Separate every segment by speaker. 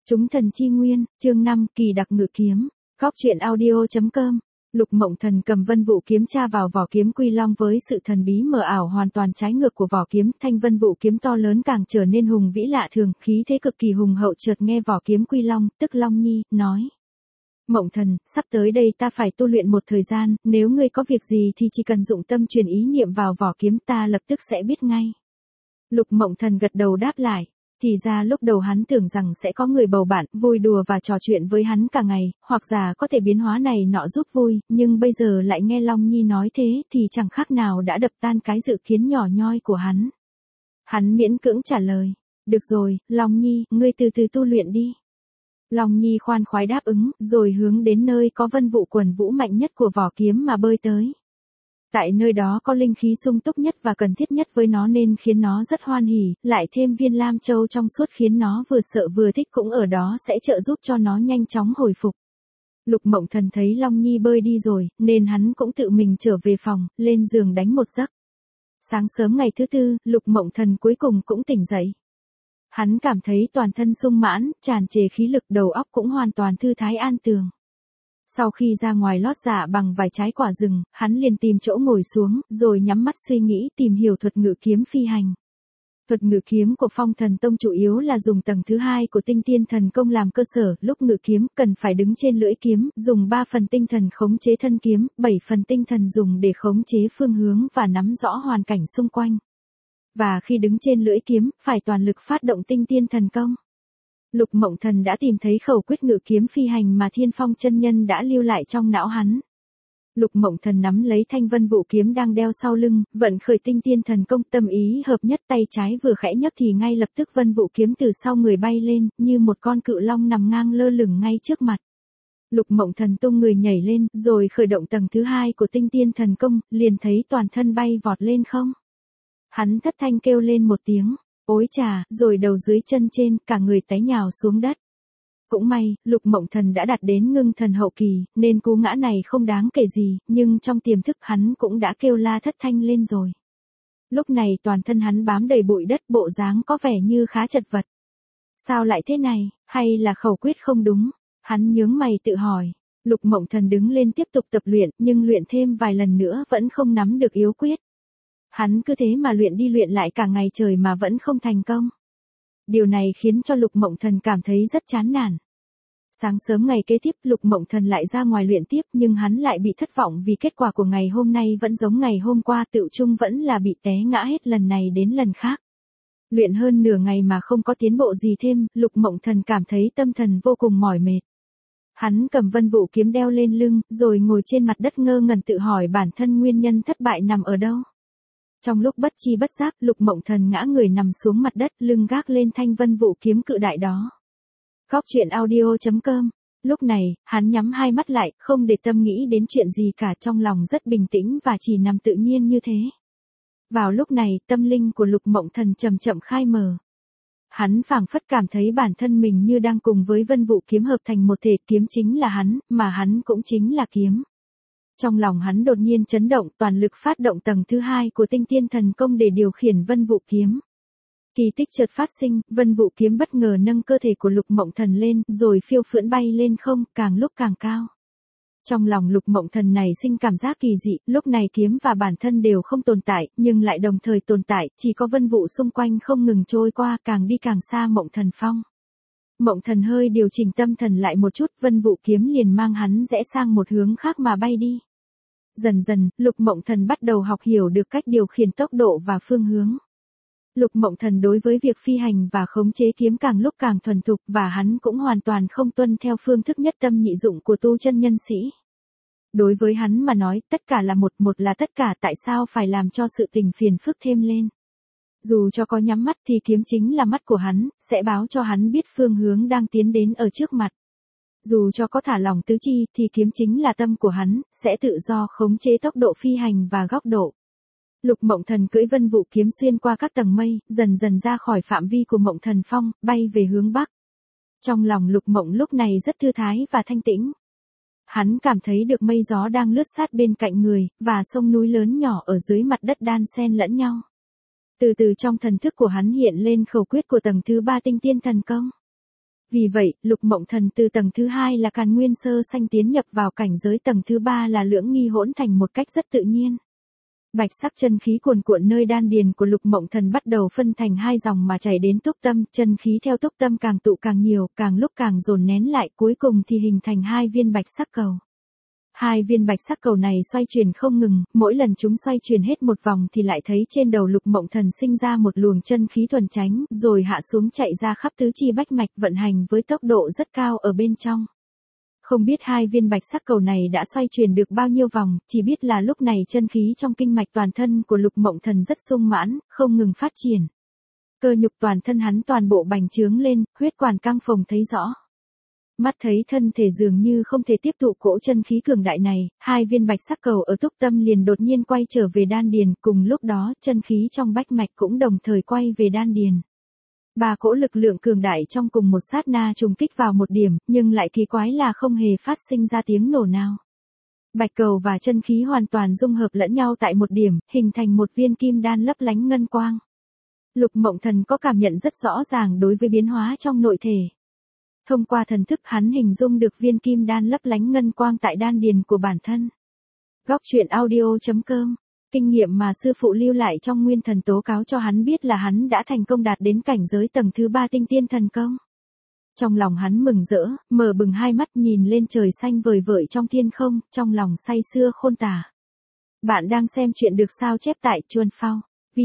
Speaker 1: Chúng thần chi nguyên, chương 5, kỳ đặc ngự kiếm. Góc truyện audio.com. Lục Mộng Thần cầm vân vụ kiếm tra vào vỏ kiếm Quy Long với sự thần bí mờ ảo hoàn toàn trái ngược của vỏ kiếm, thanh vân vụ kiếm to lớn càng trở nên hùng vĩ lạ thường, khí thế cực kỳ hùng hậu. Chợt nghe vỏ kiếm Quy Long, tức Long Nhi, nói: Mộng Thần, sắp tới đây ta phải tu luyện một thời gian, nếu ngươi có việc gì thì chỉ cần dụng tâm truyền ý niệm vào vỏ kiếm, ta lập tức sẽ biết ngay. Lục Mộng Thần gật đầu đáp lại. Thì ra lúc đầu hắn tưởng rằng sẽ có người bầu bạn, vui đùa và trò chuyện với hắn cả ngày, hoặc giả có thể biến hóa này nọ giúp vui, nhưng bây giờ lại nghe Long Nhi nói thế thì chẳng khác nào đã đập tan cái dự kiến nhỏ nhoi của hắn. Hắn miễn cưỡng trả lời: Được rồi, Long Nhi, ngươi từ từ tu luyện đi. Long Nhi khoan khoái đáp ứng, rồi hướng đến nơi có vân vụ quần vũ mạnh nhất của vỏ kiếm mà bơi tới. Tại nơi đó có linh khí sung túc nhất và cần thiết nhất với nó nên khiến nó rất hoan hỉ, lại thêm viên lam châu trong suốt khiến nó vừa sợ vừa thích cũng ở đó sẽ trợ giúp cho nó nhanh chóng hồi phục. Lục Mộng Thần thấy Long Nhi bơi đi rồi, nên hắn cũng tự mình trở về phòng, lên giường đánh một giấc. Sáng sớm ngày thứ tư, Lục Mộng Thần cuối cùng cũng tỉnh dậy. Hắn cảm thấy toàn thân sung mãn, tràn trề khí lực, đầu óc cũng hoàn toàn thư thái an tường. Sau khi ra ngoài lót dạ bằng vài trái quả rừng, hắn liền tìm chỗ ngồi xuống, rồi nhắm mắt suy nghĩ tìm hiểu thuật ngự kiếm phi hành. Thuật ngự kiếm của Phong Thần Tông chủ yếu là dùng tầng thứ 2 của tinh tiên thần công làm cơ sở, lúc ngự kiếm cần phải đứng trên lưỡi kiếm, dùng 3 phần tinh thần khống chế thân kiếm, 7 phần tinh thần dùng để khống chế phương hướng và nắm rõ hoàn cảnh xung quanh. Và khi đứng trên lưỡi kiếm, phải toàn lực phát động tinh tiên thần công. Lục Mộng Thần đã tìm thấy khẩu quyết ngự kiếm phi hành mà Thiên Phong chân nhân đã lưu lại trong não hắn. Lục Mộng Thần nắm lấy thanh vân vụ kiếm đang đeo sau lưng, vận khởi tinh tiên thần công, tâm ý hợp nhất, tay trái vừa khẽ nhấc thì ngay lập tức vân vụ kiếm từ sau người bay lên, như một con cự long nằm ngang lơ lửng ngay trước mặt. Lục Mộng Thần tung người nhảy lên, rồi khởi động tầng thứ 2 của tinh tiên thần công, liền thấy toàn thân bay vọt lên không. Hắn thất thanh kêu lên một tiếng: Ôi chà, rồi đầu dưới chân trên, cả người té nhào xuống đất. Cũng may, Lục Mộng Thần đã đạt đến ngưng thần hậu kỳ, nên cú ngã này không đáng kể gì, nhưng trong tiềm thức hắn cũng đã kêu la thất thanh lên rồi. Lúc này toàn thân hắn bám đầy bụi đất, bộ dáng có vẻ như khá chật vật. Sao lại thế này, hay là khẩu quyết không đúng? Hắn nhướng mày tự hỏi. Lục Mộng Thần đứng lên tiếp tục tập luyện, nhưng luyện thêm vài lần nữa vẫn không nắm được yếu quyết. Hắn cứ thế mà luyện đi luyện lại cả ngày trời mà vẫn không thành công. Điều này khiến cho Lục Mộng Thần cảm thấy rất chán nản. Sáng sớm ngày kế tiếp, Lục Mộng Thần lại ra ngoài luyện tiếp, nhưng hắn lại bị thất vọng vì kết quả của ngày hôm nay vẫn giống ngày hôm qua, tựu chung vẫn là bị té ngã hết lần này đến lần khác. Luyện hơn nửa ngày mà không có tiến bộ gì thêm, Lục Mộng Thần cảm thấy tâm thần vô cùng mỏi mệt. Hắn cầm vân vụ kiếm đeo lên lưng, rồi ngồi trên mặt đất ngơ ngẩn tự hỏi bản thân nguyên nhân thất bại nằm ở đâu. Trong lúc bất chi bất giác, Lục Mộng Thần ngã người nằm xuống mặt đất, lưng gác lên thanh vân vụ kiếm cự đại đó. Góc truyện audio.com. Lúc này, hắn nhắm hai mắt lại, không để tâm nghĩ đến chuyện gì cả, trong lòng rất bình tĩnh và chỉ nằm tự nhiên như thế. Vào lúc này, tâm linh của Lục Mộng Thần chậm chậm khai mở. Hắn phảng phất cảm thấy bản thân mình như đang cùng với vân vụ kiếm hợp thành một thể, kiếm chính là hắn, mà hắn cũng chính là kiếm. Trong lòng hắn đột nhiên chấn động, toàn lực phát động tầng thứ 2 của tinh tiên thần công để điều khiển vân vụ kiếm. Kỳ tích chợt phát sinh, vân vụ kiếm bất ngờ nâng cơ thể của Lục Mộng Thần lên, rồi phiêu phưỡng bay lên không, càng lúc càng cao. Trong lòng Lục Mộng Thần này sinh cảm giác kỳ dị, lúc này kiếm và bản thân đều không tồn tại, nhưng lại đồng thời tồn tại, chỉ có vân vụ xung quanh không ngừng trôi qua, càng đi càng xa Mộng Thần Phong. Mộng Thần hơi điều chỉnh tâm thần lại một chút, vân vụ kiếm liền mang hắn rẽ sang một hướng khác mà bay đi. Dần dần, Lục Mộng Thần bắt đầu học hiểu được cách điều khiển tốc độ và phương hướng. Lục Mộng Thần đối với việc phi hành và khống chế kiếm càng lúc càng thuần thục, và hắn cũng hoàn toàn không tuân theo phương thức nhất tâm nhị dụng của tu chân nhân sĩ. Đối với hắn mà nói, tất cả là một là tất cả, tại sao phải làm cho sự tình phiền phức thêm lên. Dù cho có nhắm mắt thì kiếm chính là mắt của hắn, sẽ báo cho hắn biết phương hướng đang tiến đến ở trước mặt. Dù cho có thả lỏng tứ chi thì kiếm chính là tâm của hắn, sẽ tự do khống chế tốc độ phi hành và góc độ. Lục Mộng Thần cưỡi vân vụ kiếm xuyên qua các tầng mây, dần dần ra khỏi phạm vi của Mộng Thần Phong, bay về hướng bắc. Trong lòng Lục Mộng lúc này rất thư thái và thanh tĩnh. Hắn cảm thấy được mây gió đang lướt sát bên cạnh người, và sông núi lớn nhỏ ở dưới mặt đất đan xen lẫn nhau. Từ từ trong thần thức của hắn hiện lên khẩu quyết của tầng thứ 3 tinh tiên thần công. Vì vậy, Lục Mộng Thần từ tầng thứ 2 là Càn Nguyên sơ sanh tiến nhập vào cảnh giới tầng thứ 3 là Lưỡng Nghi hỗn thành một cách rất tự nhiên. Bạch sắc chân khí cuồn cuộn nơi đan điền của Lục Mộng Thần bắt đầu phân thành hai dòng mà chảy đến túc tâm, chân khí theo túc tâm càng tụ càng nhiều, càng lúc càng dồn nén lại, cuối cùng thì hình thành hai viên bạch sắc cầu. Hai viên bạch sắc cầu này xoay chuyển không ngừng, mỗi lần chúng xoay chuyển hết một vòng thì lại thấy trên đầu Lục Mộng Thần sinh ra một luồng chân khí thuần chánh, rồi hạ xuống chạy ra khắp tứ chi bách mạch vận hành với tốc độ rất cao ở bên trong. Không biết hai viên bạch sắc cầu này đã xoay chuyển được bao nhiêu vòng, chỉ biết là lúc này chân khí trong kinh mạch toàn thân của Lục Mộng Thần rất sung mãn, không ngừng phát triển. Cơ nhục toàn thân hắn toàn bộ bành trướng lên, huyết quản căng phồng thấy rõ. Mắt thấy thân thể dường như không thể tiếp thụ cỗ chân khí cường đại này, hai viên bạch sắc cầu ở túc tâm liền đột nhiên quay trở về đan điền, cùng lúc đó chân khí trong bách mạch cũng đồng thời quay về đan điền. Ba cỗ lực lượng cường đại trong cùng một sát na trùng kích vào một điểm, nhưng lại kỳ quái là không hề phát sinh ra tiếng nổ nào. Bạch cầu và chân khí hoàn toàn dung hợp lẫn nhau tại một điểm, hình thành một viên kim đan lấp lánh ngân quang. Lục Mộng Thần có cảm nhận rất rõ ràng đối với biến hóa trong nội thể. Thông qua thần thức hắn hình dung được viên kim đan lấp lánh ngân quang tại đan điền của bản thân. Góc truyện audio.com. Kinh nghiệm mà sư phụ lưu lại trong nguyên thần tố cáo cho hắn biết là hắn đã thành công đạt đến cảnh giới tầng thứ 3 tinh tiên thần công. Trong lòng hắn mừng rỡ, mở bừng hai mắt nhìn lên trời xanh vời vợi trong thiên không, trong lòng say sưa khôn tả. Bạn đang xem chuyện được sao chép tại Chuan Phao.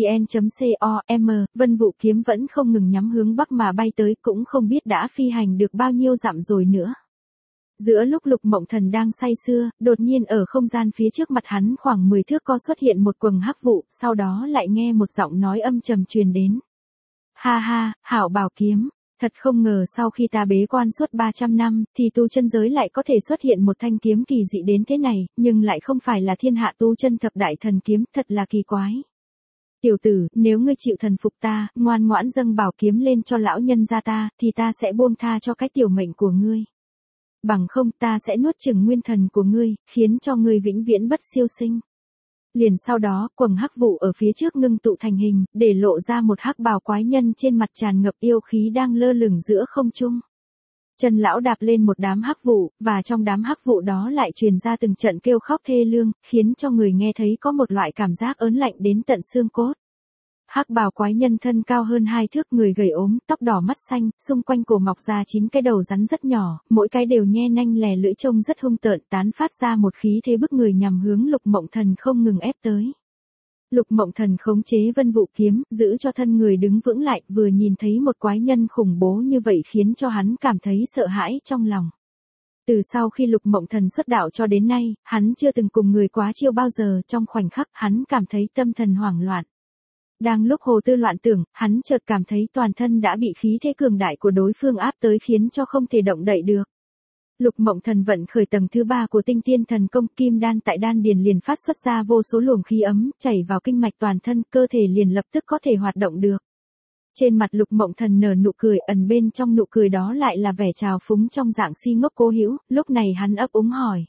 Speaker 1: vn.com, Vân Vũ kiếm vẫn không ngừng nhắm hướng bắc mà bay tới, cũng không biết đã phi hành được bao nhiêu dặm rồi nữa. Giữa lúc Lục Mộng Thần đang say sưa, đột nhiên ở không gian phía trước mặt hắn khoảng 10 thước có xuất hiện một quầng hắc vụ, sau đó lại nghe một giọng nói âm trầm truyền đến. Ha ha, hảo bảo kiếm, thật không ngờ sau khi ta bế quan suốt 300 năm, thì tu chân giới lại có thể xuất hiện một thanh kiếm kỳ dị đến thế này, nhưng lại không phải là thiên hạ tu chân thập đại thần kiếm, thật là kỳ quái. Tiểu tử, nếu ngươi chịu thần phục ta, ngoan ngoãn dâng bảo kiếm lên cho lão nhân gia ta, thì ta sẽ buông tha cho cái tiểu mệnh của ngươi. Bằng không ta sẽ nuốt chửng nguyên thần của ngươi, khiến cho ngươi vĩnh viễn bất siêu sinh. Liền sau đó, quầng hắc vụ ở phía trước ngưng tụ thành hình, để lộ ra một hắc bào quái nhân trên mặt tràn ngập yêu khí đang lơ lửng giữa không trung. Chân lão đạp lên một đám hắc vụ, và trong đám hắc vụ đó lại truyền ra từng trận kêu khóc thê lương, khiến cho người nghe thấy có một loại cảm giác ớn lạnh đến tận xương cốt. Hắc bào quái nhân thân cao hơn 2 thước, người gầy ốm, tóc đỏ mắt xanh, xung quanh cổ mọc ra 9 cái đầu rắn rất nhỏ, mỗi cái đều nhe nanh lè lưỡi trông rất hung tợn, tán phát ra một khí thế bức người nhằm hướng Lục Mộng Thần không ngừng ép tới. Lục Mộng Thần khống chế Vân Vũ kiếm, giữ cho thân người đứng vững lại, vừa nhìn thấy một quái nhân khủng bố như vậy khiến cho hắn cảm thấy sợ hãi trong lòng. Từ sau khi Lục Mộng Thần xuất đạo cho đến nay, hắn chưa từng cùng người quá chiêu bao giờ, trong khoảnh khắc hắn cảm thấy tâm thần hoảng loạn. Đang lúc hồ tư loạn tưởng, hắn chợt cảm thấy toàn thân đã bị khí thế cường đại của đối phương áp tới khiến cho không thể động đậy được. Lục Mộng Thần vận khởi tầng thứ 3 của tinh tiên thần công, kim đan tại đan điền liền phát xuất ra vô số luồng khí ấm, chảy vào kinh mạch toàn thân, cơ thể liền lập tức có thể hoạt động được. Trên mặt Lục Mộng Thần nở nụ cười, ẩn bên trong nụ cười đó lại là vẻ trào phúng trong dạng si ngốc cố hữu, lúc này hắn ấp úng hỏi.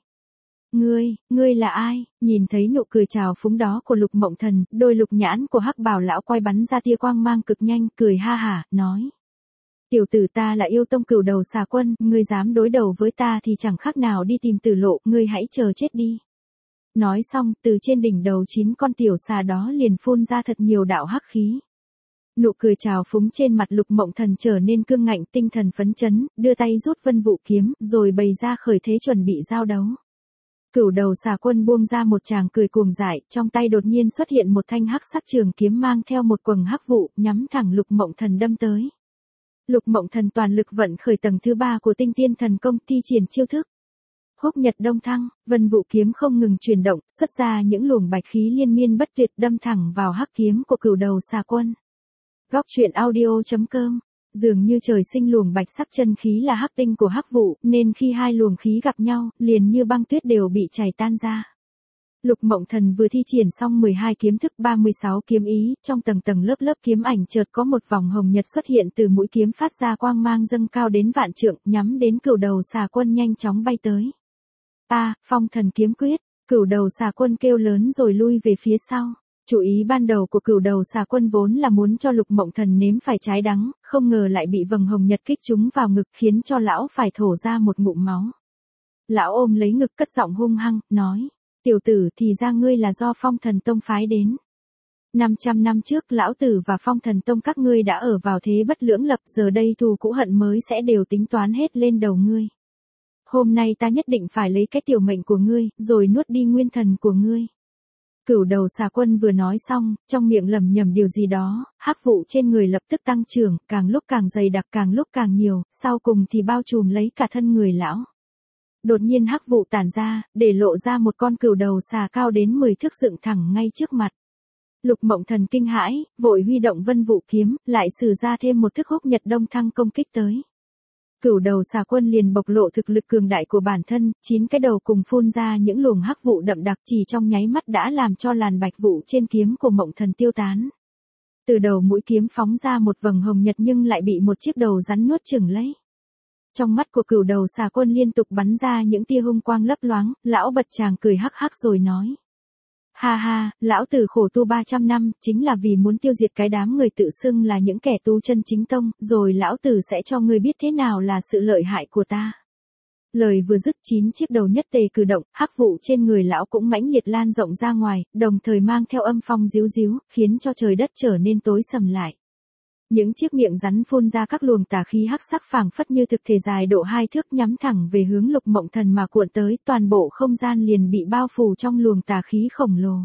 Speaker 1: Ngươi là ai? Nhìn thấy nụ cười trào phúng đó của Lục Mộng Thần, đôi lục nhãn của hắc bào lão quay bắn ra tia quang mang cực nhanh, cười ha hả, nói. Tiểu tử, ta là Yêu Tông Cửu Đầu Xà Quân, ngươi dám đối đầu với ta thì chẳng khác nào đi tìm tử lộ, ngươi hãy chờ chết đi. Nói xong, từ trên đỉnh đầu 9 con tiểu xà đó liền phun ra thật nhiều đạo hắc khí. Nụ cười trào phúng trên mặt Lục Mộng Thần trở nên cương ngạnh, tinh thần phấn chấn, đưa tay rút Vân Vũ kiếm, rồi bày ra khởi thế chuẩn bị giao đấu. Cửu Đầu Xà Quân buông ra một tràng cười cuồng dại, trong tay đột nhiên xuất hiện một thanh hắc sắc trường kiếm mang theo một quầng hắc vụ, nhắm thẳng Lục Mộng Thần đâm tới. Lục Mộng Thần toàn lực vận khởi tầng thứ 3 của tinh tiên thần công, thi triển chiêu thức. Húc Nhật Đông Thăng, Vân Vũ kiếm không ngừng chuyển động, xuất ra những luồng bạch khí liên miên bất tuyệt đâm thẳng vào hắc kiếm của Cửu Đầu Xà Quân. Góc truyện audio.com. Dường như trời sinh luồng bạch sắc chân khí là hắc tinh của hắc vụ, nên khi hai luồng khí gặp nhau, liền như băng tuyết đều bị chảy tan ra. Lục Mộng Thần vừa thi triển xong 12 kiếm thức 36 kiếm ý, trong tầng tầng lớp lớp kiếm ảnh chợt có một vòng hồng nhật xuất hiện từ mũi kiếm phát ra quang mang dâng cao đến vạn trượng, nhắm đến Cửu Đầu Xà Quân nhanh chóng bay tới. Phong thần kiếm quyết, Cửu Đầu Xà Quân kêu lớn rồi lui về phía sau. Chủ ý ban đầu của Cửu Đầu Xà Quân vốn là muốn cho Lục Mộng Thần nếm phải trái đắng, không ngờ lại bị vầng hồng nhật kích trúng vào ngực khiến cho lão phải thổ ra một ngụm máu. Lão ôm lấy ngực cất giọng hung hăng, nói, tiểu tử thì ra ngươi là do Phong Thần Tông phái đến. 500 năm trước lão tử và Phong Thần Tông các ngươi đã ở vào thế bất lưỡng lập, giờ đây thù cũ hận mới sẽ đều tính toán hết lên đầu ngươi. Hôm nay ta nhất định phải lấy cái tiểu mệnh của ngươi, rồi nuốt đi nguyên thần của ngươi. Cửu Đầu Xà Quân vừa nói xong, trong miệng lẩm nhẩm điều gì đó, hắc vụ trên người lập tức tăng trưởng, càng lúc càng dày đặc càng lúc càng nhiều, sau cùng thì bao trùm lấy cả thân người lão. Đột nhiên hắc vụ tản ra, để lộ ra một con cửu đầu xà cao đến 10 thước dựng thẳng ngay trước mặt. Lục Mộng Thần kinh hãi, vội huy động Vân Vũ kiếm, lại sử ra thêm một thức húc nhật đông thăng công kích tới. Cửu Đầu Xà Quân liền bộc lộ thực lực cường đại của bản thân, 9 cái đầu cùng phun ra những luồng hắc vụ đậm đặc chỉ trong nháy mắt đã làm cho làn bạch vụ trên kiếm của Mộng Thần tiêu tán. Từ đầu mũi kiếm phóng ra một vầng hồng nhật nhưng lại bị một chiếc đầu rắn nuốt chửng lấy. Trong mắt của Cửu Đầu Xà Quân liên tục bắn ra những tia hung quang lấp loáng, lão bật chàng cười hắc hắc rồi nói. Ha ha, lão tử khổ tu 300 năm, chính là vì muốn tiêu diệt cái đám người tự xưng là những kẻ tu chân chính tông, rồi lão tử sẽ cho ngươi biết thế nào là sự lợi hại của ta. Lời vừa dứt 9 chiếc đầu nhất tề cử động, hắc vụ trên người lão cũng mãnh liệt lan rộng ra ngoài, đồng thời mang theo âm phong ríu ríu, khiến cho trời đất trở nên tối sầm lại. Những chiếc miệng rắn phun ra các luồng tà khí hắc sắc phảng phất như thực thể dài độ 2 thước nhắm thẳng về hướng Lục Mộng Thần mà cuộn tới, toàn bộ không gian liền bị bao phủ trong luồng tà khí khổng lồ.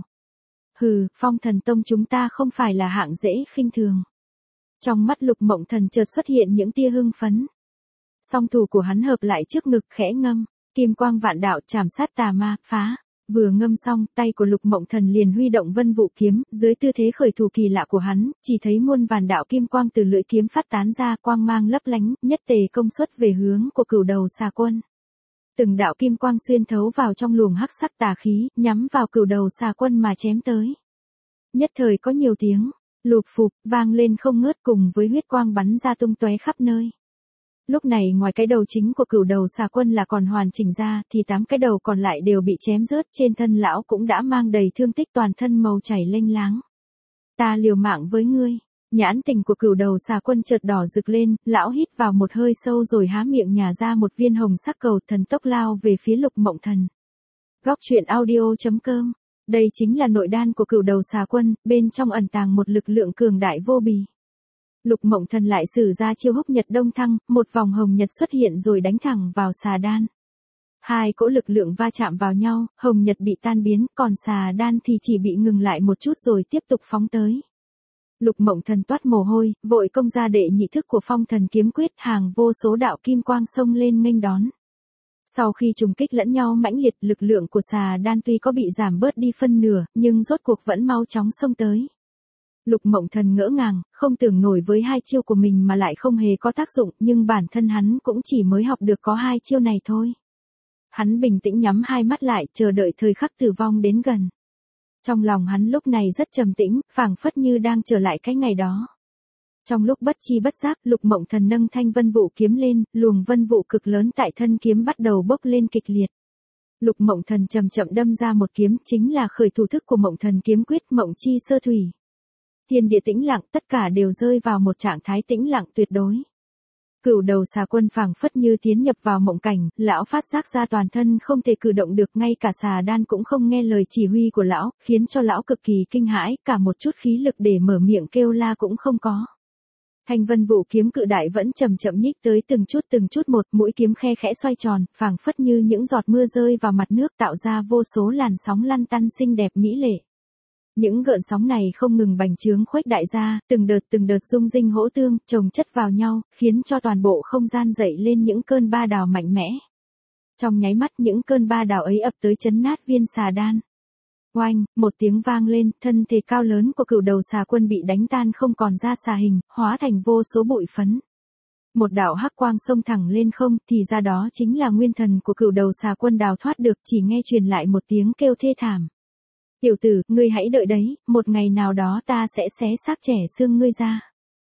Speaker 1: Hừ, Phong Thần Tông chúng ta không phải là hạng dễ khinh thường. Trong mắt Lục Mộng Thần chợt xuất hiện những tia hưng phấn. Song thủ của hắn hợp lại trước ngực khẽ ngâm, kim quang vạn đạo chảm sát tà ma, phá. Vừa ngâm xong, tay của Lục Mộng Thần liền huy động Vân Vũ kiếm, dưới tư thế khởi thủ kỳ lạ của hắn, chỉ thấy muôn vàn đạo kim quang từ lưỡi kiếm phát tán ra, quang mang lấp lánh, nhất tề công suất về hướng của Cửu Đầu Xà Quân. Từng đạo kim quang xuyên thấu vào trong luồng hắc sắc tà khí, nhắm vào Cửu Đầu Xà Quân mà chém tới. Nhất thời có nhiều tiếng lụp phụp vang lên không ngớt cùng với huyết quang bắn ra tung tóe khắp nơi. Lúc này ngoài cái đầu chính của Cửu Đầu Xà Quân là còn hoàn chỉnh ra, thì 8 cái đầu còn lại đều bị chém rớt, trên thân lão cũng đã mang đầy thương tích, toàn thân màu chảy lênh láng. Ta liều mạng với ngươi. Nhãn tình của Cửu Đầu Xà Quân chợt đỏ rực lên, lão hít vào một hơi sâu rồi há miệng nhả ra một viên hồng sắc cầu, thần tốc lao về phía Lục Mộng Thần. Góc truyện audio.com. Đây chính là nội đan của Cửu Đầu Xà Quân, bên trong ẩn tàng một lực lượng cường đại vô bì. Lục Mộng Thần lại sử ra chiêu húc nhật đông thăng, một vòng hồng nhật xuất hiện rồi đánh thẳng vào xà đan. Hai cỗ lực lượng va chạm vào nhau, hồng nhật bị tan biến, còn xà đan thì chỉ bị ngừng lại một chút rồi tiếp tục phóng tới. Lục Mộng Thần toát mồ hôi, vội công ra đệ nhị thức của Phong Thần Kiếm Quyết, hàng vô số đạo kim quang xông lên nghênh đón. Sau khi trùng kích lẫn nhau mãnh liệt, lực lượng của xà đan tuy có bị giảm bớt đi phân nửa, nhưng rốt cuộc vẫn mau chóng xông tới. Lục Mộng Thần ngỡ ngàng, không tưởng nổi với hai chiêu của mình mà lại không hề có tác dụng, nhưng bản thân hắn cũng chỉ mới học được có hai chiêu này thôi. Hắn bình tĩnh nhắm hai mắt lại, chờ đợi thời khắc tử vong đến gần. Trong lòng hắn lúc này rất trầm tĩnh, phảng phất như đang trở lại cái ngày đó. Trong lúc bất chi bất giác, Lục Mộng Thần nâng thanh Vân Vũ kiếm lên, luồng vân vụ cực lớn tại thân kiếm bắt đầu bốc lên kịch liệt. Lục Mộng Thần chậm chậm đâm ra một kiếm, chính là khởi thủ thức của Mộng Thần Kiếm Quyết, Mộng Chi Sơ Thủy. Thiên địa tĩnh lặng, tất cả đều rơi vào một trạng thái tĩnh lặng tuyệt đối. Cửu Đầu Xà Quân phảng phất như tiến nhập vào mộng cảnh, lão phát giác ra toàn thân không thể cử động được, ngay cả xà đan cũng không nghe lời chỉ huy của lão, khiến cho lão cực kỳ kinh hãi, cả một chút khí lực để mở miệng kêu la cũng không có. Thanh Vân Vũ kiếm cự đại vẫn chậm chậm nhích tới từng chút một, mũi kiếm khe khẽ xoay tròn, phảng phất như những giọt mưa rơi vào mặt nước, tạo ra vô số làn sóng lăn tăn xinh đẹp mỹ lệ. Những gợn sóng này không ngừng bành trướng khuếch đại ra, từng đợt rung rinh hỗ tương, chồng chất vào nhau, khiến cho toàn bộ không gian dậy lên những cơn ba đào mạnh mẽ. Trong nháy mắt những cơn ba đào ấy ập tới chấn nát viên xà đan. Oanh, một tiếng vang lên, thân thể cao lớn của Cửu Đầu Xà Quân bị đánh tan không còn ra xà hình, hóa thành vô số bụi phấn. Một đạo hắc quang xông thẳng lên không, thì ra đó chính là nguyên thần của Cửu Đầu Xà Quân đào thoát được, chỉ nghe truyền lại một tiếng kêu thê thảm. Tiểu tử, ngươi hãy đợi đấy, một ngày nào đó ta sẽ xé xác trẻ xương ngươi ra.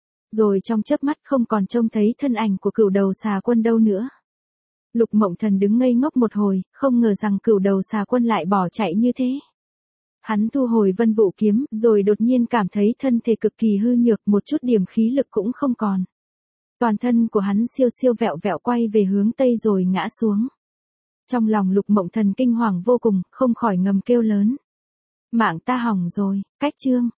Speaker 1: Rồi trong chớp mắt không còn trông thấy thân ảnh của Cửu Đầu Xà Quân đâu nữa. Lục Mộng Thần đứng ngây ngốc một hồi, không ngờ rằng Cửu Đầu Xà Quân lại bỏ chạy như thế. Hắn thu hồi Vân Vũ kiếm, rồi đột nhiên cảm thấy thân thể cực kỳ hư nhược, một chút điểm khí lực cũng không còn. Toàn thân của hắn siêu siêu vẹo vẹo quay về hướng tây rồi ngã xuống. Trong lòng Lục Mộng Thần kinh hoàng vô cùng, không khỏi ngầm kêu lớn. Mạng ta hỏng rồi, cách chương.